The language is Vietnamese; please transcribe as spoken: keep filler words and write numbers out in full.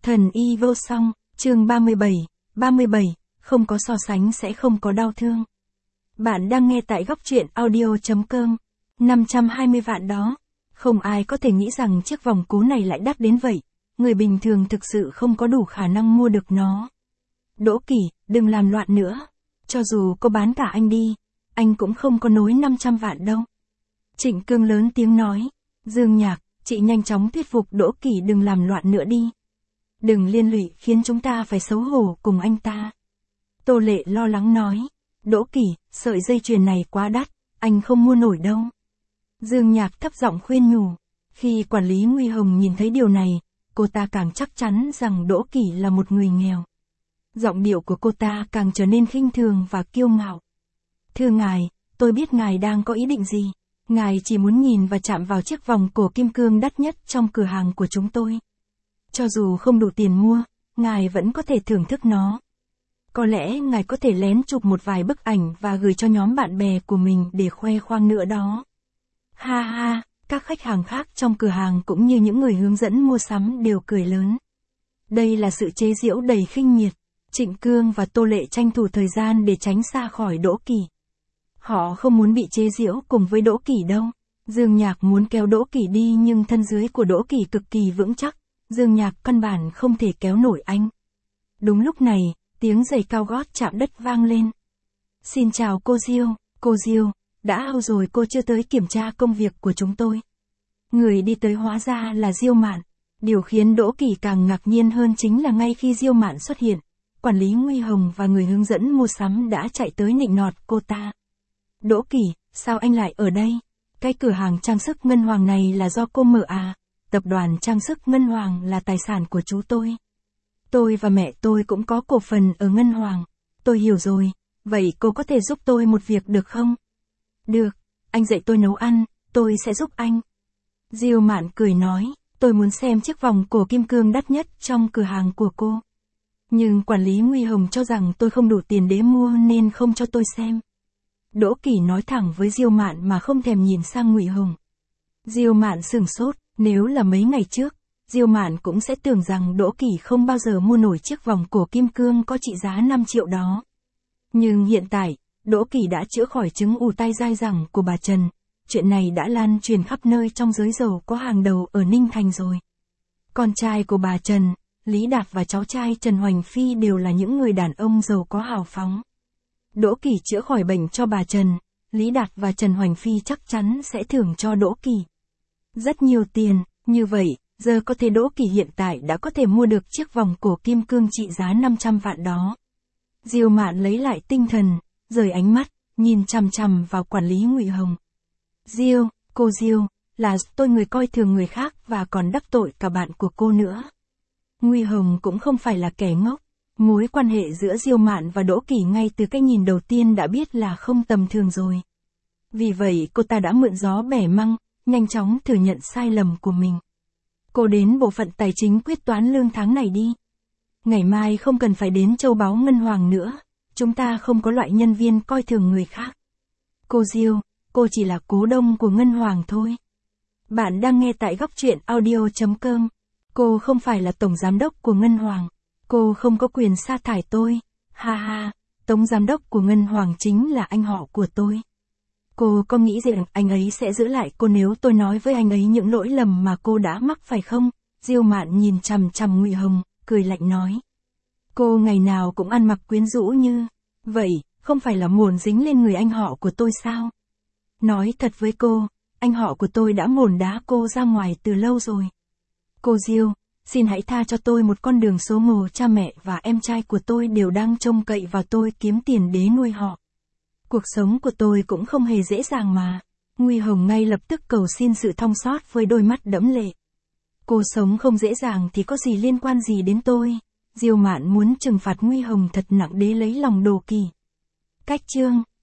Thần y vô song, chương ba mươi bảy, ba mươi bảy, không có so sánh sẽ không có đau thương. Bạn đang nghe tại góc truyện audio.com. năm trăm hai mươi vạn đó. Không ai có thể nghĩ rằng chiếc vòng cố này lại đắt đến vậy. Người bình thường thực sự không có đủ khả năng mua được nó. Đỗ Kỳ, đừng làm loạn nữa. Cho dù có bán cả anh đi, anh cũng không có nối năm trăm vạn đâu. Trịnh Cương lớn tiếng nói. Dương Nhạc, chị nhanh chóng thuyết phục Đỗ Kỳ đừng làm loạn nữa đi. Đừng liên lụy khiến chúng ta phải xấu hổ cùng anh ta. Tô Lệ lo lắng nói. Đỗ Kỳ, sợi dây chuyền này quá đắt, anh không mua nổi đâu. Dương Nhạc thấp giọng khuyên nhủ. Khi quản lý Nguy Hồng nhìn thấy điều này, cô ta càng chắc chắn rằng Đỗ Kỳ là một người nghèo. Giọng điệu của cô ta càng trở nên khinh thường và kiêu ngạo. Thưa ngài, tôi biết ngài đang có ý định gì. Ngài chỉ muốn nhìn và chạm vào chiếc vòng cổ kim cương đắt nhất trong cửa hàng của chúng tôi. Cho dù không đủ tiền mua, ngài vẫn có thể thưởng thức nó. Có lẽ ngài có thể lén chụp một vài bức ảnh và gửi cho nhóm bạn bè của mình để khoe khoang nữa đó. Ha ha, các khách hàng khác trong cửa hàng cũng như những người hướng dẫn mua sắm đều cười lớn. Đây là sự chế giễu đầy khinh miệt. Trịnh Cương và Tô Lệ tranh thủ thời gian để tránh xa khỏi Đỗ Kỳ. Họ không muốn bị chế giễu cùng với Đỗ Kỳ đâu. Dương Nhạc muốn kéo Đỗ Kỳ đi nhưng thân dưới của Đỗ Kỳ cực kỳ vững chắc. Dương Nhạc căn bản không thể kéo nổi anh. Đúng lúc này, tiếng giày cao gót chạm đất vang lên. Xin chào cô Diêu, cô Diêu, đã lâu rồi cô chưa tới kiểm tra công việc của chúng tôi. Người đi tới hóa ra là Diêu Mạn. Điều khiến Đỗ Kỳ càng ngạc nhiên hơn chính là ngay khi Diêu Mạn xuất hiện, quản lý Nguy Hồng và người hướng dẫn mua sắm đã chạy tới nịnh nọt cô ta. Đỗ Kỳ, sao anh lại ở đây? Cái cửa hàng trang sức Ngân Hoàng này là do cô mở à? Tập đoàn trang sức Ngân Hoàng là tài sản của chú tôi. Tôi và mẹ tôi cũng có cổ phần ở Ngân Hoàng. Tôi hiểu rồi, vậy cô có thể giúp tôi một việc được không? Được, anh dạy tôi nấu ăn, tôi sẽ giúp anh. Diêu Mạn cười nói, tôi muốn xem chiếc vòng cổ kim cương đắt nhất trong cửa hàng của cô. Nhưng quản lý Nguy Hồng cho rằng tôi không đủ tiền để mua nên không cho tôi xem. Đỗ Kỳ nói thẳng với Diêu Mạn mà không thèm nhìn sang Ngụy Hồng. Diêu Mạn sửng sốt, nếu là mấy ngày trước, Diêu Mạn cũng sẽ tưởng rằng Đỗ Kỳ không bao giờ mua nổi chiếc vòng cổ kim cương có trị giá năm triệu đó. Nhưng hiện tại, Đỗ Kỳ đã chữa khỏi chứng ù tai dai dẳng của bà Trần. Chuyện này đã lan truyền khắp nơi trong giới giàu có hàng đầu ở Ninh Thành rồi. Con trai của bà Trần, Lý Đạt và cháu trai Trần Hoành Phi đều là những người đàn ông giàu có hào phóng. Đỗ Kỳ chữa khỏi bệnh cho bà Trần, Lý Đạt và Trần Hoành Phi chắc chắn sẽ thưởng cho Đỗ Kỳ rất nhiều tiền. Như vậy, giờ có thể Đỗ Kỳ hiện tại đã có thể mua được chiếc vòng cổ kim cương trị giá năm trăm vạn đó. Diêu Mạn lấy lại tinh thần, rời ánh mắt, nhìn chằm chằm vào quản lý Ngụy Hồng. Diêu, cô Diêu, là tôi người coi thường người khác và còn đắc tội cả bạn của cô nữa. Nguy Hồng cũng không phải là kẻ ngốc. Mối quan hệ giữa Diêu Mạn và Đỗ Kỳ ngay từ cái nhìn đầu tiên đã biết là không tầm thường rồi. Vì vậy cô ta đã mượn gió bẻ măng, nhanh chóng thừa nhận sai lầm của mình. Cô đến bộ phận tài chính quyết toán lương tháng này đi. Ngày mai không cần phải đến châu báu Ngân Hoàng nữa, chúng ta không có loại nhân viên coi thường người khác. Cô Diêu, cô chỉ là cố đông của Ngân Hoàng thôi. Bạn đang nghe tại góc truyện audio.com. Cô không phải là tổng giám đốc của Ngân Hoàng. Cô không có quyền sa thải tôi. Ha ha, tổng giám đốc của Ngân Hoàng chính là anh họ của tôi. Cô có nghĩ rằng anh ấy sẽ giữ lại cô nếu tôi nói với anh ấy những lỗi lầm mà cô đã mắc phải không? Diêu Mạn nhìn chằm chằm Ngụy Hồng, cười lạnh nói. Cô ngày nào cũng ăn mặc quyến rũ như vậy, không phải là mồn dính lên người anh họ của tôi sao? Nói thật với cô, anh họ của tôi đã mồn đá cô ra ngoài từ lâu rồi. Cô Diêu, xin hãy tha cho tôi một con đường số một. Cha mẹ và em trai của tôi đều đang trông cậy vào tôi kiếm tiền để nuôi họ. Cuộc sống của tôi cũng không hề dễ dàng mà. Nguy Hồng ngay lập tức cầu xin sự thông xót với đôi mắt đẫm lệ. Cô sống không dễ dàng thì có gì liên quan gì đến tôi? Diêu Mạn muốn trừng phạt Nguy Hồng thật nặng để lấy lòng Đỗ Kỳ. Cách chương